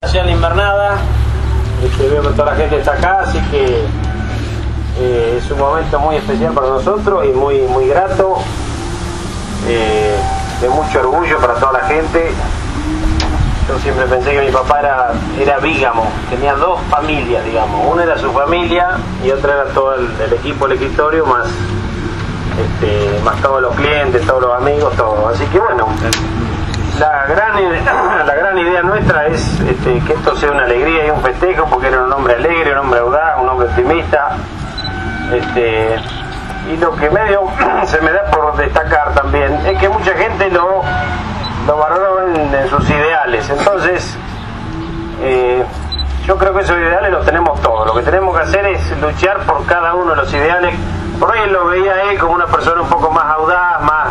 ya en la invernada. Veo que toda la gente está acá, así que es un momento muy especial para nosotros y muy grato, de mucho orgullo para toda la gente. Yo siempre pensé que mi papá era bígamo, tenía dos familias, digamos. Una era su familia y otra era todo el equipo del escritorio, más todos los clientes, todos los amigos, todo. Así que bueno, la gran idea nuestra es que esto sea una alegría y un festejo, porque era un hombre alegre, un hombre audaz, un hombre optimista. Y lo que medio se me da por destacar también es que mucha gente lo valoró en sus ideales. Entonces yo creo que esos ideales los tenemos todos. Lo que tenemos que hacer es luchar por cada uno de los ideales. Por ahí lo veía él como una persona un poco más audaz, más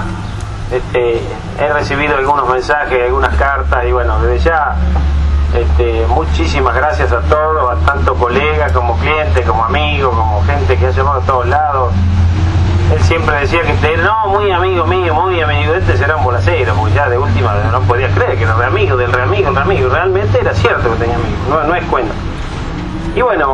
he recibido algunos mensajes, algunas cartas, y bueno, desde ya muchísimas gracias a todos, a tanto colegas como clientes, como amigos, como gente que ha llamado a todos lados. Él siempre decía que no, muy amigo mío, muy amigo, será un bolacero, porque ya de última no podía creer que era re amigo del re amigo, realmente era cierto que tenía amigos, no es cuento. Y bueno,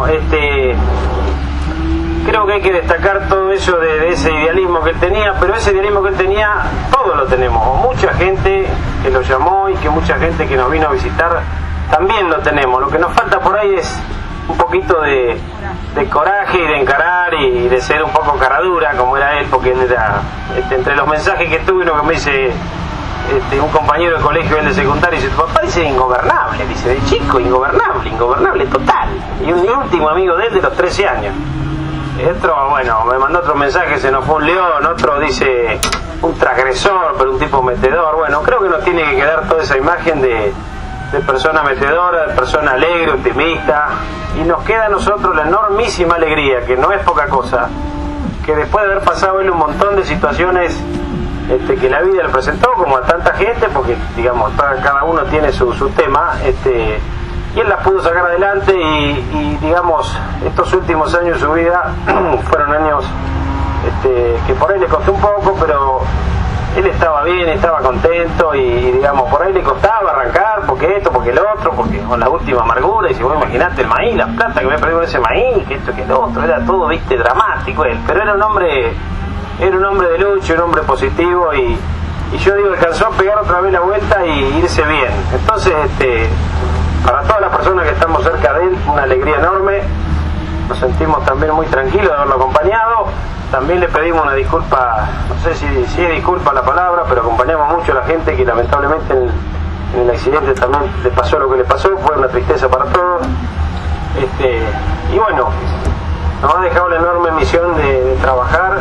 creo que hay que destacar todo eso de ese idealismo que él tenía, pero ese idealismo que él tenía, todos lo tenemos, o mucha gente que lo llamó y que mucha gente que nos vino a visitar, también lo tenemos. Lo que nos falta por ahí es un poquito de coraje y de encarar y de ser un poco caradura como era él, porque él era, entre los mensajes que tuve, uno que me dice un compañero de colegio, él de secundario, dice: tu papá dice ingobernable, dice, de chico ingobernable total. Y un último amigo de él de los 13 años. Otro, bueno, me mandó otro mensaje, se nos fue un león. Otro dice un transgresor, pero un tipo metedor. Bueno, creo que nos tiene que quedar toda esa imagen de persona metedora, de persona alegre, optimista, y nos queda a nosotros la enormísima alegría, que no es poca cosa, que después de haber pasado él un montón de situaciones que la vida le presentó, como a tanta gente, porque digamos cada uno tiene su tema, y él las pudo sacar adelante, y digamos estos últimos años de su vida fueron años que por ahí le costó un poco, pero él estaba bien, estaba contento, y digamos por ahí le costaba arrancar, porque esto, porque el otro, porque con la última amargura, y si vos imaginate el maíz, la plata que me perdí con ese maíz, que esto, que el otro, era todo, viste, dramático él, pero era un hombre de lucha, un hombre positivo, y yo digo, alcanzó a pegar otra vez la vuelta y irse bien. Entonces para todas las personas que estamos cerca de él, una alegría enorme. Nos sentimos también muy tranquilos de haberlo acompañado. También le pedimos una disculpa, no sé si es disculpa la palabra, pero acompañamos mucho a la gente que lamentablemente en el accidente también le pasó lo que le pasó. Fue una tristeza para todos. Y bueno, nos ha dejado la enorme misión de trabajar,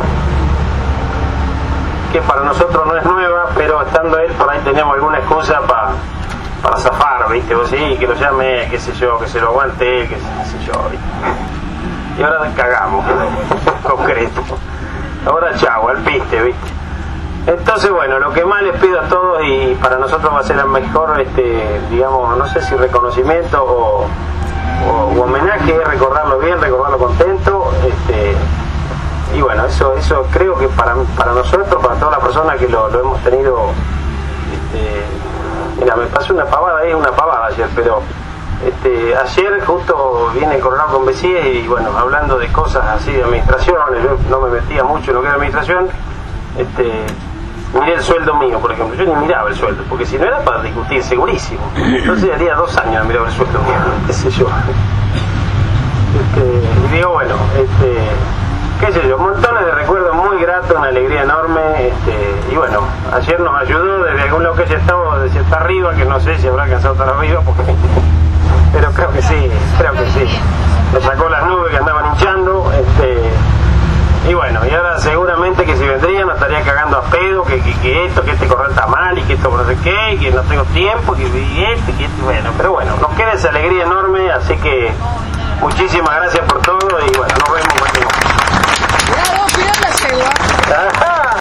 que para nosotros no es nueva, pero estando él por ahí tenemos alguna excusa para zafar, ¿viste? Vos sí, que lo llame, qué sé yo, que se lo aguante, qué sé yo, ¿viste? Y ahora cagamos, concreto. Ahora chau, al piste, ¿viste? Entonces, bueno, lo que más les pido a todos, y para nosotros va a ser el mejor, digamos, no sé si reconocimiento o homenaje, es recordarlo bien, recordarlo contento, y bueno, eso creo que para nosotros, para todas las personas que lo hemos tenido, mira, me pasó una pavada ayer, pero ayer justo vine Coronado con Besíes, y bueno, hablando de cosas así de administración, yo no me metía mucho en lo que era administración, miré el sueldo mío, por ejemplo. Yo ni miraba el sueldo, porque si no era para discutir, segurísimo. Entonces haría 2 años miraba el sueldo mío, qué sé yo. Y digo, bueno, qué sé yo, montones de recuerdos muy gratos, una alegría enorme, y bueno, ayer nos ayudó desde algún lado que ella estaba, desde está arriba, que no sé si habrá alcanzado estar arriba, porque pero creo que sí, nos sacó las nubes que andaban hinchando, y bueno, y ahora seguramente que si vendría nos estaría cagando a pedo, que este correo está mal, y que esto no sé qué, y que no tengo tiempo, que bueno, pero bueno, nos queda esa alegría enorme, así que muchísimas gracias por todo, y bueno, nos vemos. Bravo, mirá la cegua.